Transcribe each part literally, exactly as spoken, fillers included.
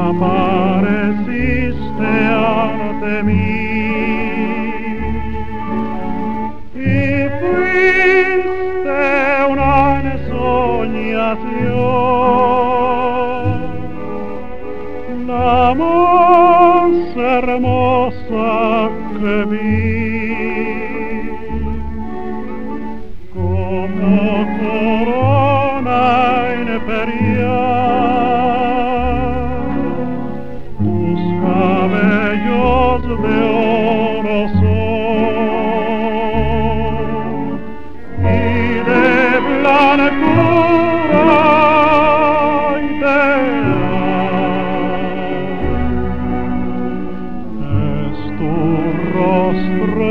apareciste ante mí y fuiste una ensoñación, la más hermosa que vi. Como corona imperial, tus cabellos de oro son, y de blancura ideal es tu rostro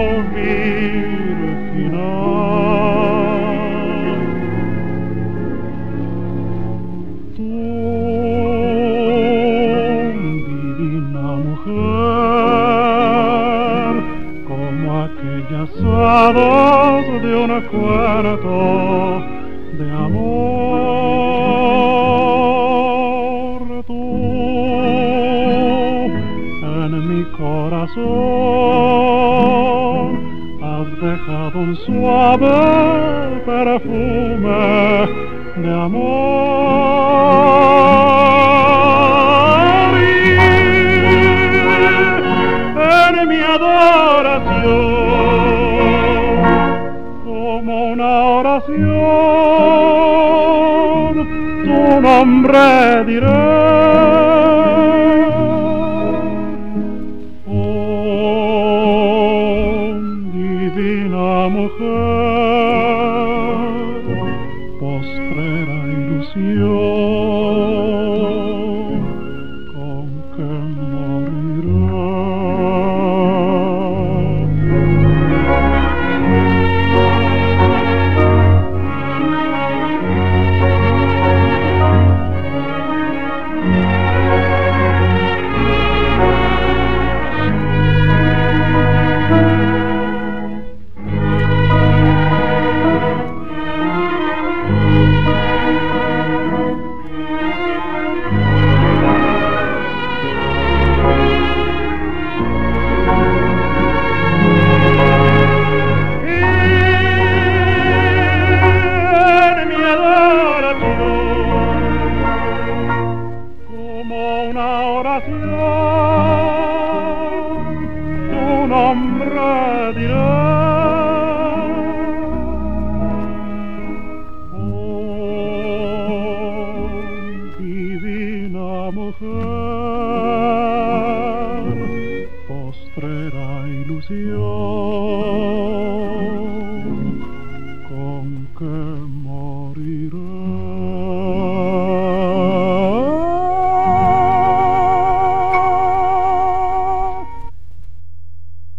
virginal. Tú, divina mujer, como aquellas hadas de un cuento de amor. Tú, en mi corazón, has dejado un suave perfume de amor, y en mi adoración, como una oración, tu nombre diré. Oh, divina mujer, postrera ilusión con que morirá. Tu nombre diré.